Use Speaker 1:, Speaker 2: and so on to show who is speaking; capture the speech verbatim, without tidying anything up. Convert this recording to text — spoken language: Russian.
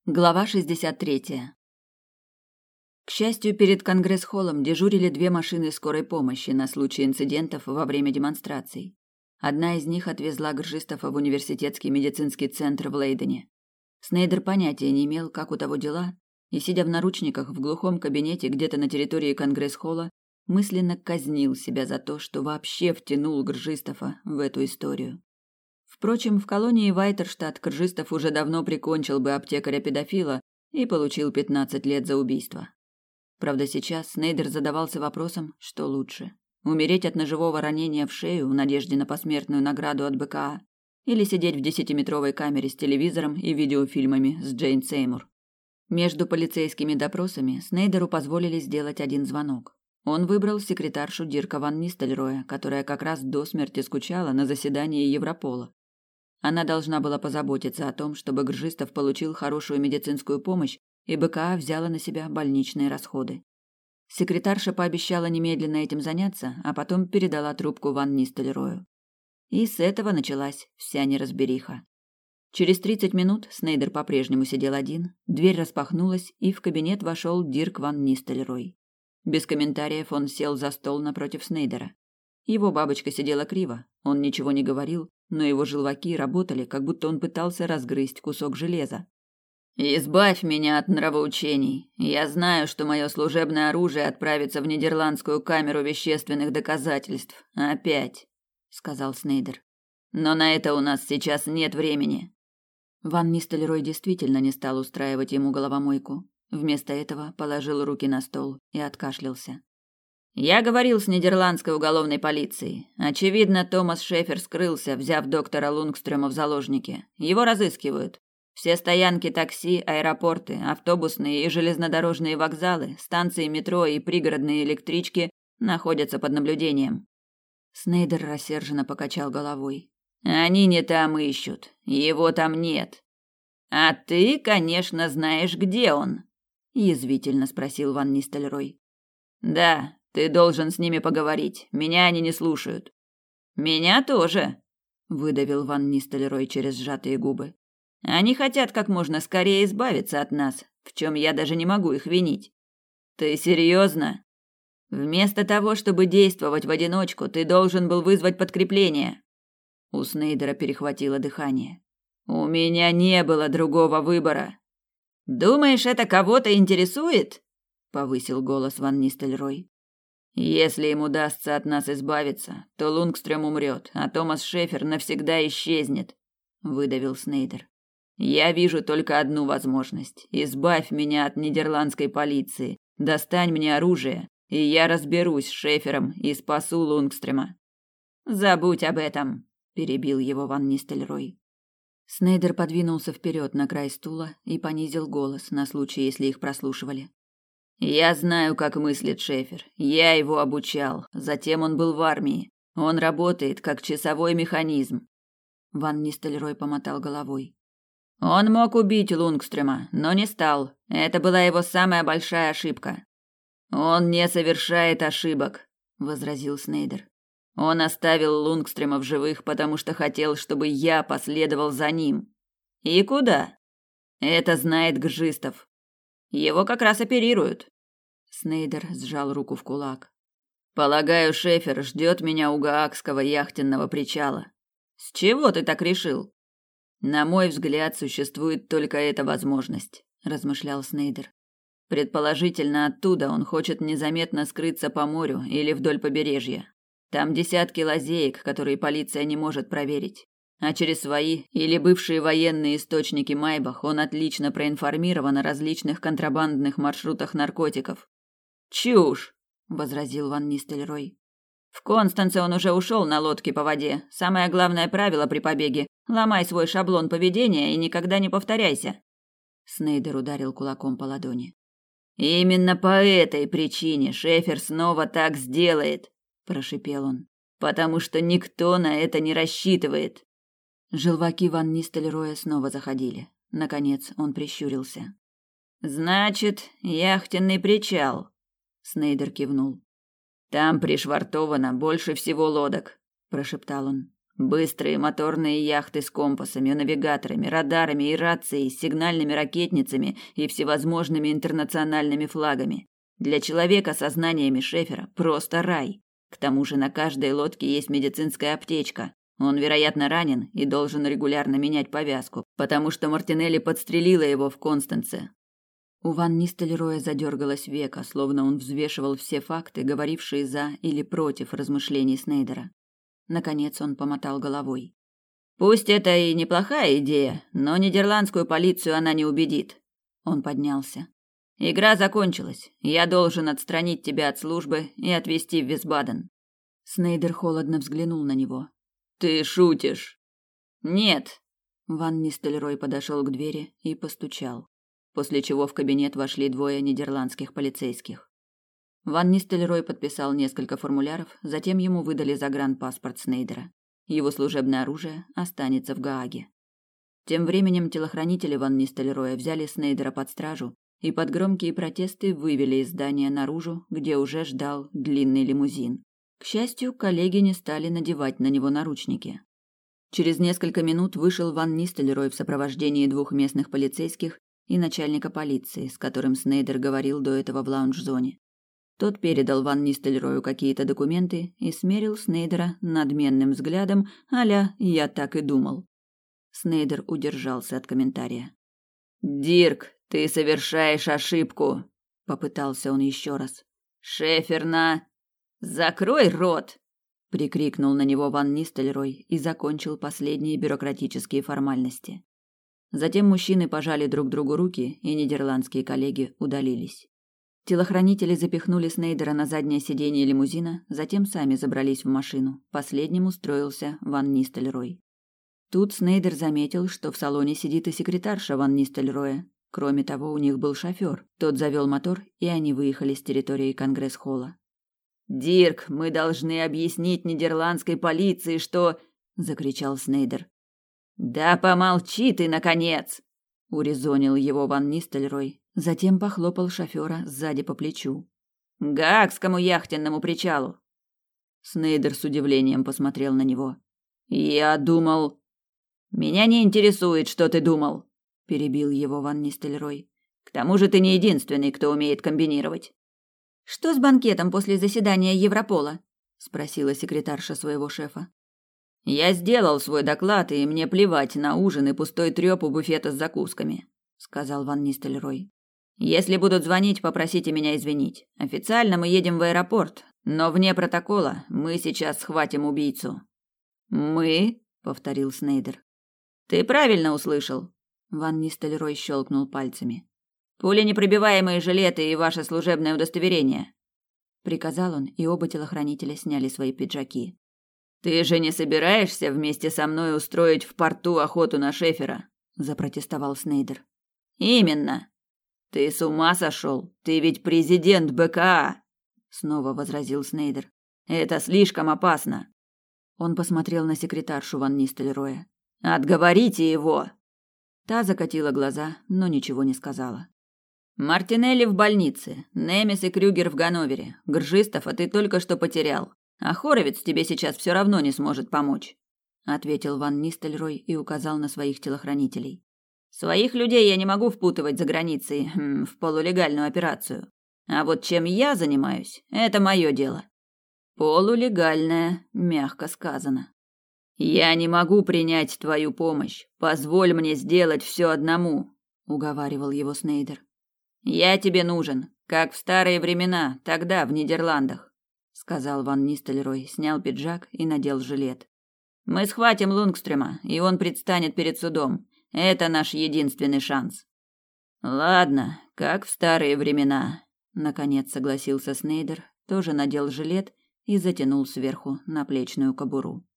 Speaker 1: Глава шестьдесят третья. К счастью, перед Конгресс-холлом дежурили две машины скорой помощи на случай инцидентов во время демонстраций. Одна из них отвезла Гржистова в университетский медицинский центр в Лейдене. Снейдер понятия не имел, как у того дела, и, сидя в наручниках в глухом кабинете где-то на территории Конгресс-холла, мысленно казнил себя за то, что вообще втянул Гржистова в эту историю. Впрочем, в колонии Вайтерштадт Гржистов уже давно прикончил бы аптекаря-педофила и получил пятнадцать лет за убийство. Правда, сейчас Снейдер задавался вопросом, что лучше: умереть от ножевого ранения в шею в надежде на посмертную награду от БКА или сидеть в десятиметровой камере с телевизором и видеофильмами с Джейн Сеймур. Между полицейскими допросами Снейдеру позволили сделать один звонок. Он выбрал секретаршу Дирка ван Нистельрooя, которая как раз до смерти скучала на заседании Европола. Она должна была позаботиться о том, чтобы Гржистов получил хорошую медицинскую помощь, и БКА взяла на себя больничные расходы. Секретарша пообещала немедленно этим заняться, а потом передала трубку ван Нистельрою. И с этого началась вся неразбериха. Через тридцать минут Снейдер по-прежнему сидел один, дверь распахнулась, и в кабинет вошел Дирк ван Нистельрой. Без комментариев он сел за стол напротив Снейдера. Его бабочка сидела криво, он ничего не говорил, но его желваки работали, как будто он пытался разгрызть кусок железа. «Избавь меня от нравоучений. Я знаю, что мое служебное оружие отправится в Нидерландскую камеру вещественных доказательств. Опять», — сказал Снейдер. «Но на это у нас сейчас нет времени». Ван Нистельрой действительно не стал устраивать ему головомойку. Вместо этого положил руки на стол и откашлялся. «Я говорил с нидерландской уголовной полицией. Очевидно, Томас Шефер скрылся, взяв доктора Лунгстрёма в заложники. Его разыскивают. Все стоянки такси, аэропорты, автобусные и железнодорожные вокзалы, станции метро и пригородные электрички находятся под наблюдением». Снейдер рассерженно покачал головой. «Они не там ищут. Его там нет. А ты, конечно, знаешь, где он?» язвительно спросил ван Нистельрой. «Да, ты должен с ними поговорить. Меня они не слушают». «Меня тоже», выдавил ван Нистельрой через сжатые губы. «Они хотят как можно скорее избавиться от нас, в чем я даже не могу их винить». «Ты серьезно? Вместо того, чтобы действовать в одиночку, ты должен был вызвать подкрепление». У Снейдера перехватило дыхание. «У меня не было другого выбора». «Думаешь, это кого-то интересует?» повысил голос ван Нистельрой. «Если им удастся от нас избавиться, то Лунгстрём умрет, а Томас Шефер навсегда исчезнет», выдавил Снейдер. «Я вижу только одну возможность. Избавь меня от нидерландской полиции, достань мне оружие, и я разберусь с Шефером и спасу Лунгстрёма». «Забудь об этом», перебил его ван Нистельрой. Снейдер подвинулся вперед на край стула и понизил голос на случай, если их прослушивали. «Я знаю, как мыслит Шефер. Я его обучал. Затем он был в армии. Он работает как часовой механизм». Ван Нистельрой помотал головой. «Он мог убить Лунгстрёма, но не стал. Это была его самая большая ошибка». «Он не совершает ошибок», возразил Снейдер. «Он оставил Лунгстрёма в живых, потому что хотел, чтобы я последовал за ним». «И куда?» «Это знает Гржистов. Его как раз оперируют». Снейдер сжал руку в кулак. «Полагаю, Шефер ждет меня у Гаагского яхтенного причала». «С чего ты так решил?» «На мой взгляд, существует только эта возможность», размышлял Снейдер. «Предположительно, оттуда он хочет незаметно скрыться по морю или вдоль побережья. Там десятки лазеек, которые полиция не может проверить. А через свои или бывшие военные источники Майбах он отлично проинформирован о различных контрабандных маршрутах наркотиков». «Чушь!» – возразил ван Нистельрой. «В Констанце он уже ушел на лодке по воде. Самое главное правило при побеге – ломай свой шаблон поведения и никогда не повторяйся». Снейдер ударил кулаком по ладони. «Именно по этой причине Шефер снова так сделает», – прошипел он, – «потому что никто на это не рассчитывает». Желваки ван Нистельроя снова заходили. Наконец он прищурился. «Значит, яхтенный причал», – Снейдер кивнул. «Там пришвартовано больше всего лодок», – прошептал он. Быстрые моторные яхты с компасами, навигаторами, радарами и рацией, с сигнальными ракетницами и всевозможными интернациональными флагами. Для человека со знаниями Шефера просто рай. К тому же на каждой лодке есть медицинская аптечка. Он, вероятно, ранен и должен регулярно менять повязку, потому что Мартинелли подстрелила его в Констанце. У Ван Нистельрooя задергалось веко, словно он взвешивал все факты, говорившие за или против размышлений Снейдера. Наконец он помотал головой. «Пусть это и неплохая идея, но нидерландскую полицию она не убедит». Он поднялся. «Игра закончилась. Я должен отстранить тебя от службы и отвезти в Висбаден». Снейдер холодно взглянул на него. «Ты шутишь?» «Нет». Ван Нистельрой подошел к двери и постучал, после чего в кабинет вошли двое нидерландских полицейских. Ван Нистельрой подписал несколько формуляров, затем ему выдали загранпаспорт Снейдера. Его служебное оружие останется в Гааге. Тем временем телохранители Ван Нистельроя взяли Снейдера под стражу и под громкие протесты вывели из здания наружу, где уже ждал длинный лимузин. К счастью, коллеги не стали надевать на него наручники. Через несколько минут вышел Ван Нистельрой в сопровождении двух местных полицейских и начальника полиции, с которым Снейдер говорил до этого в лаунж-зоне. Тот передал Ван Нистельрою какие-то документы и смерил Снейдера надменным взглядом, а-ля «я так и думал». Снейдер удержался от комментария. «Дирк, ты совершаешь ошибку!» — попытался он еще раз. «Шефер на...» «Закрой рот!» — прикрикнул на него Ван Нистельрой и закончил последние бюрократические формальности. Затем мужчины пожали друг другу руки, и нидерландские коллеги удалились. Телохранители запихнули Снейдера на заднее сиденье лимузина, затем сами забрались в машину. Последним устроился Ван Нистельрой. Тут Снейдер заметил, что в салоне сидит и секретарша Ван Нистельроя. Кроме того, у них был шофер. Тот завел мотор, и они выехали с территории Конгресс-холла. «Дирк, мы должны объяснить нидерландской полиции, что...» — закричал Снейдер. «Да помолчи ты, наконец!» — урезонил его Ван Нистельрой. Затем похлопал шофера сзади по плечу. «К Гаагскому яхтенному причалу!» Снейдер с удивлением посмотрел на него. «Я думал...» «Меня не интересует, что ты думал!» — перебил его Ван Нистельрой. «К тому же ты не единственный, кто умеет комбинировать». «Что с банкетом после заседания Европола?» — спросила секретарша своего шефа. «Я сделал свой доклад, и мне плевать на ужин и пустой трёп у буфета с закусками», — сказал Ван Нистельрой. «Если будут звонить, попросите меня извинить. Официально мы едем в аэропорт, но вне протокола мы сейчас схватим убийцу». «Мы?» — повторил Снейдер. «Ты правильно услышал». Ван Нистельрой щелкнул пальцами. «Пуленепробиваемые жилеты и ваше служебное удостоверение», — приказал он, и оба телохранителя сняли свои пиджаки. «Ты же не собираешься вместе со мной устроить в порту охоту на Шефера?» — запротестовал Снейдер. «Именно. Ты с ума сошел? Ты ведь президент БКА!» — снова возразил Снейдер. «Это слишком опасно». Он посмотрел на секретаршу Ван Нистельроя. «Отговорите его!» Та закатила глаза, но ничего не сказала. «Мартинелли в больнице, Немес и Крюгер в Ганновере. Гржистов, а ты только что потерял. А Хоровиц тебе сейчас все равно не сможет помочь», — ответил Ван Нистельрой и указал на своих телохранителей. «Своих людей я не могу впутывать за границей хм, в полулегальную операцию. А вот чем я занимаюсь, это мое дело». «Полулегальное», мягко сказано. «Я не могу принять твою помощь. Позволь мне сделать все одному», — уговаривал его Снейдер. «Я тебе нужен, как в старые времена, тогда в Нидерландах», — сказал Ван Нистельрой, снял пиджак и надел жилет. «Мы схватим Лунгстрема, и он предстанет перед судом. Это наш единственный шанс». «Ладно, как в старые времена», — наконец согласился Снейдер, тоже надел жилет и затянул сверху наплечную кобуру.